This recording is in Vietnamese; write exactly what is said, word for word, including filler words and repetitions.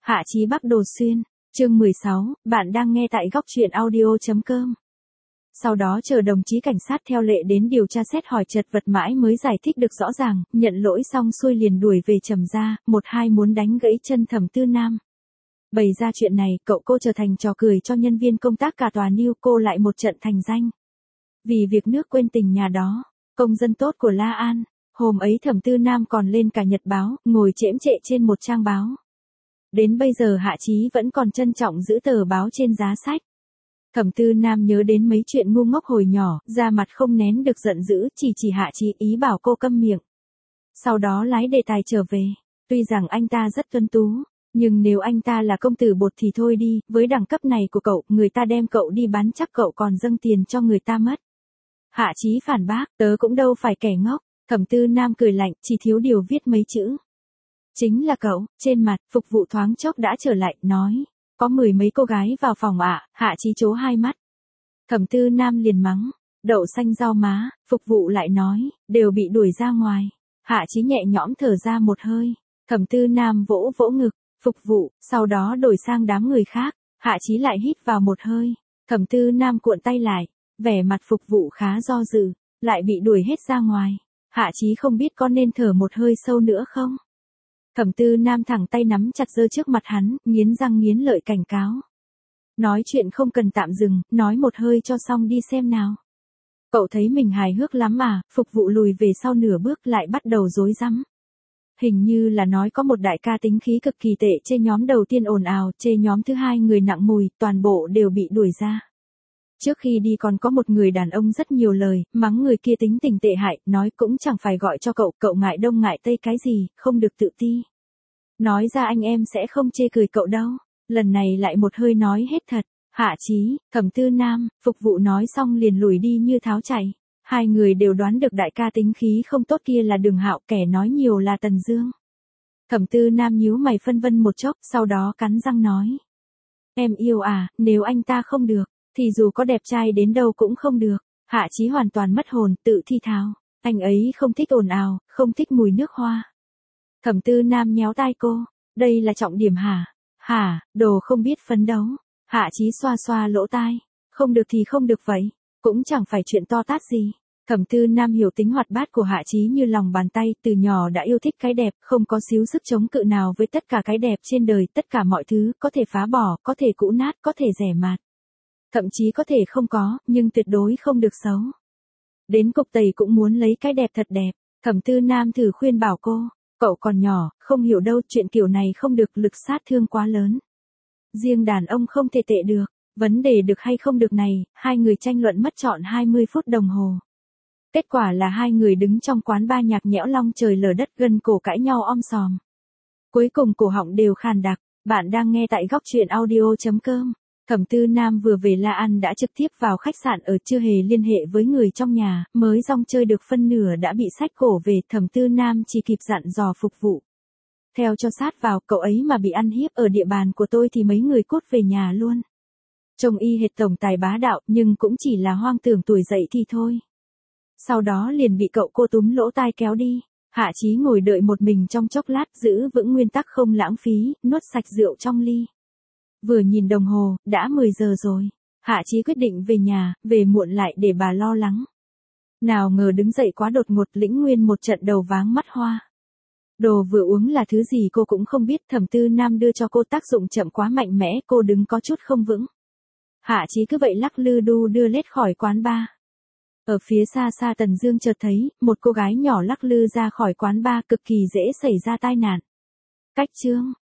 Hạ Chí Bắc Đồ Xuyên, chương mười sáu, bạn đang nghe tại góc truyện audio.com. Sau đó chờ đồng chí cảnh sát theo lệ đến điều tra xét hỏi chật vật mãi mới giải thích được rõ ràng, nhận lỗi xong xuôi liền đuổi về Trầm gia, một hai muốn đánh gãy chân Thẩm Tư Nam. Bày ra chuyện này, cậu cô trở thành trò cười cho nhân viên công tác cả tòa New cô lại một trận thành danh. Vì việc nước quên tình nhà đó, công dân tốt của La An, hôm ấy Thẩm Tư Nam còn lên cả nhật báo, ngồi chễm chệ trên một trang báo. Đến bây giờ Hạ Chí vẫn còn trân trọng giữ tờ báo trên giá sách. Thẩm Tư Nam nhớ đến mấy chuyện ngu ngốc hồi nhỏ, da mặt không nén được giận dữ, chỉ chỉ Hạ Chí ý bảo cô câm miệng. Sau đó lái đề tài trở về, tuy rằng anh ta rất tuấn tú, nhưng nếu anh ta là công tử bột thì thôi đi, với đẳng cấp này của cậu, người ta đem cậu đi bán chắc cậu còn dâng tiền cho người ta mất. Hạ Chí phản bác, tớ cũng đâu phải kẻ ngốc. Thẩm Tư Nam cười lạnh, chỉ thiếu điều viết mấy chữ. Chính là cậu, trên mặt, phục vụ thoáng chốc đã trở lại, nói. Có mười mấy cô gái vào phòng ạ, à, Hạ Chí chố hai mắt. Thẩm Tư Nam liền mắng, đậu xanh rau má, phục vụ lại nói, đều bị đuổi ra ngoài. Hạ Chí nhẹ nhõm thở ra một hơi. Thẩm Tư Nam vỗ vỗ ngực, phục vụ, sau đó đổi sang đám người khác. Hạ Chí lại hít vào một hơi. Thẩm Tư Nam cuộn tay lại, vẻ mặt phục vụ khá do dự, lại bị đuổi hết ra ngoài. Hạ Chí không biết có nên thở một hơi sâu nữa không? Thẩm Tư Nam thẳng tay nắm chặt giơ trước mặt hắn, nghiến răng nghiến lợi cảnh cáo. Nói chuyện không cần tạm dừng, nói một hơi cho xong đi xem nào. Cậu thấy mình hài hước lắm à? Phục vụ lùi về sau nửa bước lại bắt đầu rối rắm. Hình như là nói có một đại ca tính khí cực kỳ tệ, chê nhóm đầu tiên ồn ào, chê nhóm thứ hai người nặng mùi, toàn bộ đều bị đuổi ra. Trước khi đi còn có một người đàn ông rất nhiều lời, mắng người kia tính tình tệ hại, nói cũng chẳng phải gọi cho cậu, cậu ngại đông ngại tây cái gì, không được tự ti. Nói ra anh em sẽ không chê cười cậu đâu. Lần này lại một hơi nói hết thật. Hạ Chí, Thẩm Tư Nam, phục vụ nói xong liền lùi đi như tháo chạy. Hai người đều đoán được đại ca tính khí không tốt kia là Đường Hạo, kẻ nói nhiều là Tần Dương. Thẩm Tư Nam nhíu mày phân vân một chốc, sau đó cắn răng nói. Em yêu à, nếu anh ta không được, thì dù có đẹp trai đến đâu cũng không được. Hạ Chí hoàn toàn mất hồn, tự thi tháo. Anh ấy không thích ồn ào, không thích mùi nước hoa. Thẩm Tư Nam nhéo tai cô. Đây là trọng điểm hả? Hả, đồ không biết phấn đấu. Hạ Chí xoa xoa lỗ tai. Không được thì không được vậy. Cũng chẳng phải chuyện to tát gì. Thẩm Tư Nam hiểu tính hoạt bát của Hạ Chí như lòng bàn tay, từ nhỏ đã yêu thích cái đẹp, không có xíu sức chống cự nào với tất cả cái đẹp trên đời, tất cả mọi thứ, có thể phá bỏ, có thể cũ nát, có thể rẻ mạt. Thậm chí có thể không có, nhưng tuyệt đối không được xấu. Đến cục tẩy cũng muốn lấy cái đẹp thật đẹp. Thẩm Tư Nam thử khuyên bảo cô, cậu còn nhỏ, không hiểu đâu, chuyện kiểu này không được, lực sát thương quá lớn. Riêng đàn ông không thể tệ được, vấn đề được hay không được này, hai người tranh luận mất trọn hai mươi phút đồng hồ. Kết quả là hai người đứng trong quán bar nhạc nhẽo long trời lở đất gần cổ cãi nhau om sòm. Cuối cùng cổ họng đều khàn đặc, bạn đang nghe tại góc truyện audio.com. Thẩm Tư Nam vừa về La An đã trực tiếp vào khách sạn ở, chưa hề liên hệ với người trong nhà, mới rong chơi được phân nửa đã bị xách cổ về. Thẩm Tư Nam chỉ kịp dặn dò phục vụ. Theo cho sát vào, cậu ấy mà bị ăn hiếp ở địa bàn của tôi thì mấy người cút về nhà luôn. Trông y hệt tổng tài bá đạo, nhưng cũng chỉ là hoang tưởng tuổi dậy thì thôi. Sau đó liền bị cậu cô túm lỗ tai kéo đi. Hạ Chí ngồi đợi một mình trong chốc lát, giữ vững nguyên tắc không lãng phí, nuốt sạch rượu trong ly. Vừa nhìn đồng hồ, đã mười giờ rồi. Hạ Chí quyết định về nhà, về muộn lại để bà lo lắng. Nào ngờ đứng dậy quá đột ngột, lĩnh nguyên một trận đầu váng mắt hoa. Đồ vừa uống là thứ gì cô cũng không biết, Thẩm Tư Nam đưa cho cô tác dụng chậm quá mạnh mẽ, cô đứng có chút không vững. Hạ Chí cứ vậy lắc lư đu đưa lết khỏi quán bar. Ở phía xa xa Tần Dương chợt thấy, một cô gái nhỏ lắc lư ra khỏi quán bar, cực kỳ dễ xảy ra tai nạn. Cách chương